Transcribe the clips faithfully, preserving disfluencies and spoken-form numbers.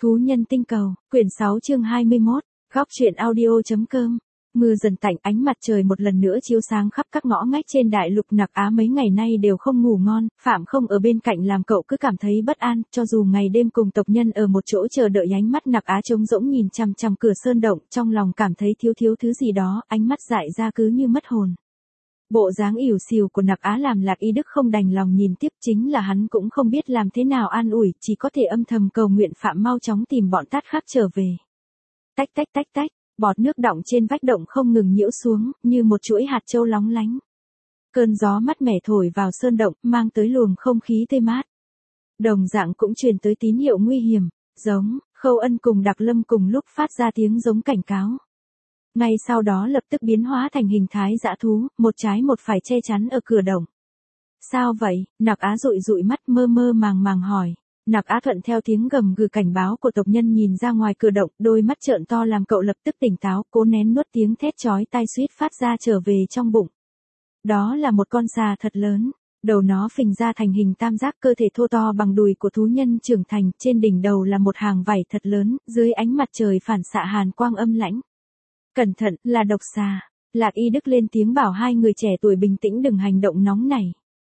Thú nhân tinh cầu, quyển sáu chương hai mươi mốt, góc truyện audio.com. Mưa dần tạnh, ánh mặt trời một lần nữa chiếu sáng khắp các ngõ ngách trên đại lục Nặc Á mấy ngày nay đều không ngủ ngon, Phạm không ở bên cạnh làm cậu cứ cảm thấy bất an, cho dù ngày đêm cùng tộc nhân ở một chỗ chờ đợi. Ánh mắt Nặc Á trống rỗng nhìn chằm chằm cửa sơn động, trong lòng cảm thấy thiếu thiếu thứ gì đó, ánh mắt dại ra cứ như mất hồn. Bộ dáng ỉu xìu của Nặc Á làm Lạc Y Đức không đành lòng nhìn tiếp, chính là hắn cũng không biết làm thế nào an ủi, chỉ có thể âm thầm cầu nguyện Phạm mau chóng tìm bọn Tát khác trở về. Tách tách tách tách, bọt nước đọng trên vách động không ngừng nhiễu xuống, như một chuỗi hạt châu lóng lánh. Cơn gió mát mẻ thổi vào sơn động, mang tới luồng không khí tươi mát. Đồng dạng cũng truyền tới tín hiệu nguy hiểm, giống, Khâu Ân cùng Đặc Lâm cùng lúc phát ra tiếng giống cảnh cáo. Ngay sau đó lập tức biến hóa thành hình thái dã thú, một trái một phải che chắn ở cửa động. Sao vậy? Nặc Á dụi dụi mắt mơ mơ màng màng hỏi. Nặc Á thuận theo tiếng gầm gừ cảnh báo của tộc nhân nhìn ra ngoài cửa động, đôi mắt trợn to làm cậu lập tức tỉnh táo, cố nén nuốt tiếng thét chói tai suýt phát ra trở về trong bụng. Đó là một con xà thật lớn, đầu nó phình ra thành hình tam giác, cơ thể thô to bằng đùi của thú nhân trưởng thành, trên đỉnh đầu là một hàng vảy thật lớn, dưới ánh mặt trời phản xạ hàn quang âm lãnh. Cẩn thận, là độc xà. Lạc Y Đức lên tiếng bảo hai người trẻ tuổi bình tĩnh đừng hành động nóng nảy.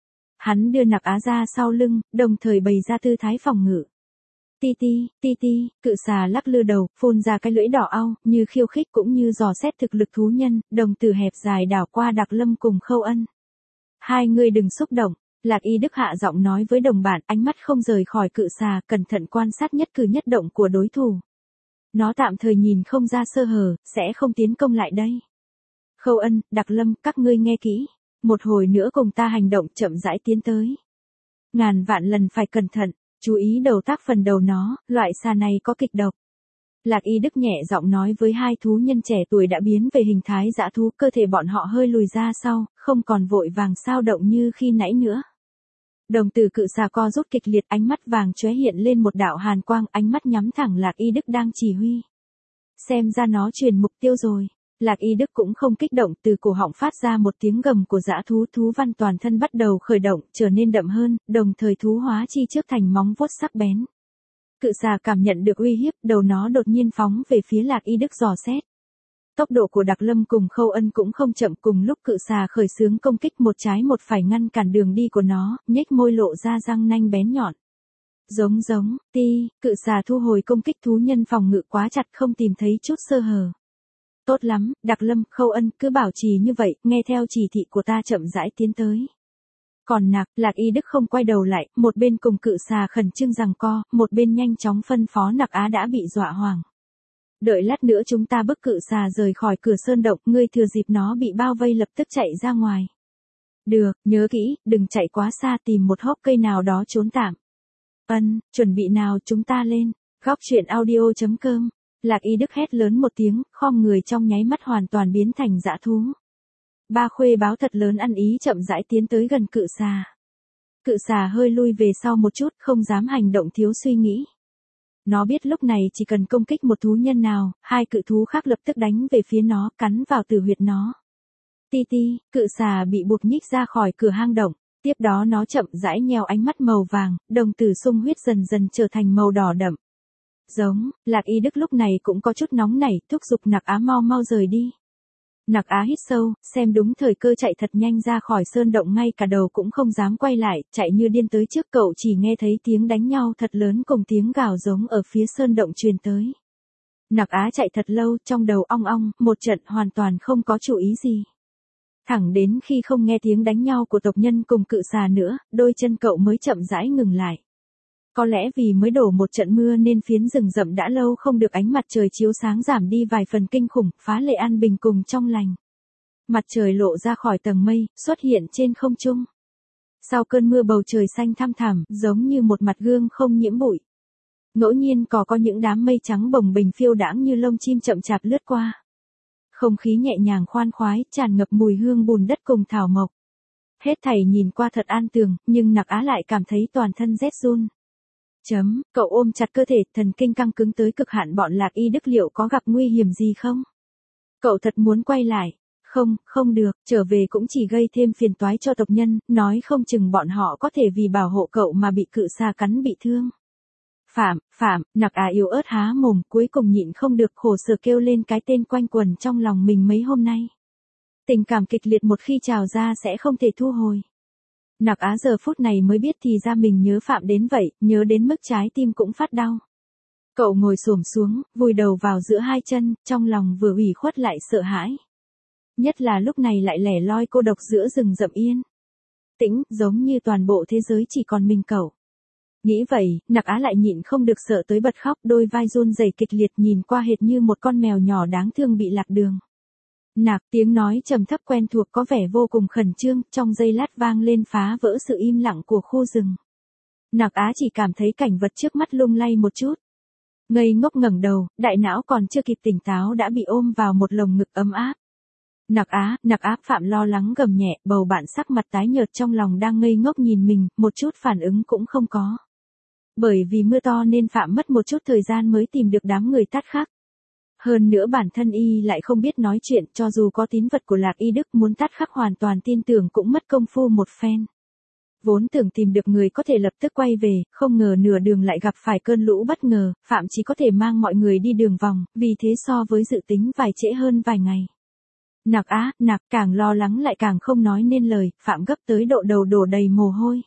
Hắn đưa Nặc Á ra sau lưng, đồng thời bày ra tư thái phòng ngự. Ti ti, ti ti, cự xà lắc lư đầu, phun ra cái lưỡi đỏ au, như khiêu khích cũng như dò xét thực lực thú nhân, đồng tử hẹp dài đảo qua Đặc Lâm cùng Khâu Ân. Hai người đừng xúc động, Lạc Y Đức hạ giọng nói với đồng bạn, ánh mắt không rời khỏi cự xà, cẩn thận quan sát nhất cử nhất động của đối thủ. Nó tạm thời nhìn không ra sơ hở, sẽ không tiến công lại đây. Khâu Ân, Đặc Lâm, các ngươi nghe kỹ. Một hồi nữa cùng ta hành động chậm rãi tiến tới. Ngàn vạn lần phải cẩn thận, chú ý đầu tác phần đầu nó, loại xà này có kịch độc. Lạc Y Đức nhẹ giọng nói với hai thú nhân trẻ tuổi đã biến về hình thái dã thú, cơ thể bọn họ hơi lùi ra sau, không còn vội vàng sao động như khi nãy nữa. Đồng tử cự xà co rút kịch liệt, ánh mắt vàng chóe hiện lên một đạo hàn quang, ánh mắt nhắm thẳng Lạc Y Đức đang chỉ huy. Xem ra nó truyền mục tiêu rồi. Lạc Y Đức cũng không kích động, từ cổ họng phát ra một tiếng gầm của dã thú, thú văn toàn thân bắt đầu khởi động, trở nên đậm hơn, đồng thời thú hóa chi trước thành móng vuốt sắc bén. Cự xà cảm nhận được uy hiếp, đầu nó đột nhiên phóng về phía Lạc Y Đức dò xét. Tốc độ của Đặc Lâm cùng Khâu Ân cũng không chậm, cùng lúc cự xà khởi xướng công kích, một trái một phải ngăn cản đường đi của nó, nhếch môi lộ ra răng nanh bén nhọn. Giống giống, ti, cự xà thu hồi công kích, thú nhân phòng ngự quá chặt không tìm thấy chút sơ hở. Tốt lắm, Đặc Lâm, Khâu Ân, cứ bảo trì như vậy, nghe theo chỉ thị của ta chậm rãi tiến tới. Còn Nặc, Lạc Y Đức không quay đầu lại, một bên cùng cự xà khẩn trương giằng co, một bên nhanh chóng phân phó Nặc Á đã bị dọa hoảng. Đợi lát nữa chúng ta bức cự xà rời khỏi cửa sơn động, ngươi thừa dịp nó bị bao vây lập tức chạy ra ngoài. Được, nhớ kỹ, đừng chạy quá xa, tìm một hốc cây nào đó trốn tạm. Ân, chuẩn bị nào, chúng ta lên. Góc truyện audio.com. Lạc Y Đức hét lớn một tiếng, khom người trong nháy mắt hoàn toàn biến thành dã thú. Ba khuê báo thật lớn ăn ý chậm rãi tiến tới gần cự xà. Cự xà hơi lui về sau một chút, không dám hành động thiếu suy nghĩ. Nó biết lúc này chỉ cần công kích một thú nhân nào, hai cự thú khác lập tức đánh về phía nó, cắn vào tử huyệt nó. Ti ti, cự xà bị buộc nhích ra khỏi cửa hang động, tiếp đó nó chậm rãi nheo ánh mắt màu vàng, đồng tử sung huyết dần dần trở thành màu đỏ đậm. Giống, Lạc Y Đức lúc này cũng có chút nóng nảy, thúc giục Nặc Á mau mau rời đi. Nặc Á hít sâu, xem đúng thời cơ chạy thật nhanh ra khỏi sơn động, ngay cả đầu cũng không dám quay lại, chạy như điên tới trước cậu, chỉ nghe thấy tiếng đánh nhau thật lớn cùng tiếng gào giống ở phía sơn động truyền tới. Nặc Á chạy thật lâu, trong đầu ong ong, một trận hoàn toàn không có chú ý gì. Thẳng đến khi không nghe tiếng đánh nhau của tộc nhân cùng cự xà nữa, đôi chân cậu mới chậm rãi ngừng lại. Có lẽ vì mới đổ một trận mưa nên phiến rừng rậm đã lâu không được ánh mặt trời chiếu sáng giảm đi vài phần kinh khủng, phá lệ an bình cùng trong lành. Mặt trời lộ ra khỏi tầng mây, xuất hiện trên không trung. Sau cơn mưa bầu trời xanh thăm thẳm, giống như một mặt gương không nhiễm bụi. Ngẫu nhiên có có những đám mây trắng bồng bềnh phiêu đãng như lông chim chậm chạp lướt qua. Không khí nhẹ nhàng khoan khoái, tràn ngập mùi hương bùn đất cùng thảo mộc. Hết thảy nhìn qua thật an tường, nhưng Nặc Á lại cảm thấy toàn thân rét run. Chấm, cậu ôm chặt cơ thể, thần kinh căng cứng tới cực hạn, bọn Lạc Y Đức liệu có gặp nguy hiểm gì không? Cậu thật muốn quay lại. Không, không được, trở về cũng chỉ gây thêm phiền toái cho tộc nhân, nói không chừng bọn họ có thể vì bảo hộ cậu mà bị cự xà cắn bị thương. Phạm, Phạm, Nặc Á yếu ớt há mồm, cuối cùng nhịn không được khổ sở kêu lên cái tên quanh quẩn trong lòng mình mấy hôm nay. Tình cảm kịch liệt một khi trào ra sẽ không thể thu hồi. Nặc Á giờ phút này mới biết thì ra mình nhớ Phạm đến vậy, nhớ đến mức trái tim cũng phát đau. Cậu ngồi xổm xuống, vùi đầu vào giữa hai chân, trong lòng vừa ủy khuất lại sợ hãi. Nhất là lúc này lại lẻ loi cô độc giữa rừng rậm yên tĩnh, giống như toàn bộ thế giới chỉ còn mình cậu. Nghĩ vậy, Nặc Á lại nhịn không được sợ tới bật khóc, đôi vai run rẩy kịch liệt nhìn qua hệt như một con mèo nhỏ đáng thương bị lạc đường. Nặc, tiếng nói trầm thấp quen thuộc có vẻ vô cùng khẩn trương, trong giây lát vang lên phá vỡ sự im lặng của khu rừng. Nặc Á chỉ cảm thấy cảnh vật trước mắt lung lay một chút. Ngây ngốc ngẩng đầu, đại não còn chưa kịp tỉnh táo đã bị ôm vào một lồng ngực ấm áp. Nặc Á, Nặc Á, Phạm lo lắng gầm nhẹ, bầu bạn sắc mặt tái nhợt trong lòng đang ngây ngốc nhìn mình, một chút phản ứng cũng không có. Bởi vì mưa to nên Phạm mất một chút thời gian mới tìm được đám người Tát Khắc. Hơn nữa bản thân y lại không biết nói chuyện, cho dù có tín vật của Lạc Y Đức muốn Tát Khắc hoàn toàn tin tưởng cũng mất công phu một phen. Vốn tưởng tìm được người có thể lập tức quay về, không ngờ nửa đường lại gặp phải cơn lũ bất ngờ, Phạm chỉ có thể mang mọi người đi đường vòng, vì thế so với dự tính vài trễ hơn vài ngày. Nặc Á, Nặc, càng lo lắng lại càng không nói nên lời, Phạm gấp tới độ đầu đổ đầy mồ hôi.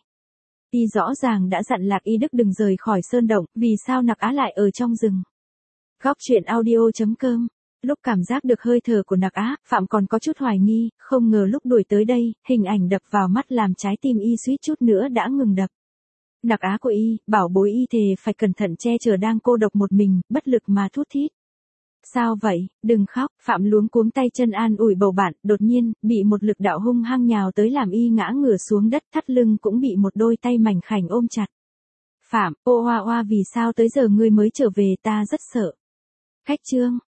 Y rõ ràng đã dặn Lạc Y Đức đừng rời khỏi sơn động, vì sao Nặc Á lại ở trong rừng. Góc truyện audio chấm com. Lúc cảm giác được hơi thở của Nặc Á, Phạm còn có chút hoài nghi, không ngờ lúc đuổi tới đây, hình ảnh đập vào mắt làm trái tim y suýt chút nữa đã ngừng đập. Nặc Á của y, bảo bối y thề phải cẩn thận che chở đang cô độc một mình, bất lực mà thút thít. Sao vậy, đừng khóc, Phạm luống cuống tay chân an ủi bầu bạn, đột nhiên, bị một lực đạo hung hăng nhào tới làm y ngã ngửa xuống đất, thắt lưng cũng bị một đôi tay mảnh khảnh ôm chặt. Phạm, ô oa oa vì sao tới giờ ngươi mới trở về, ta rất sợ. Khách trương,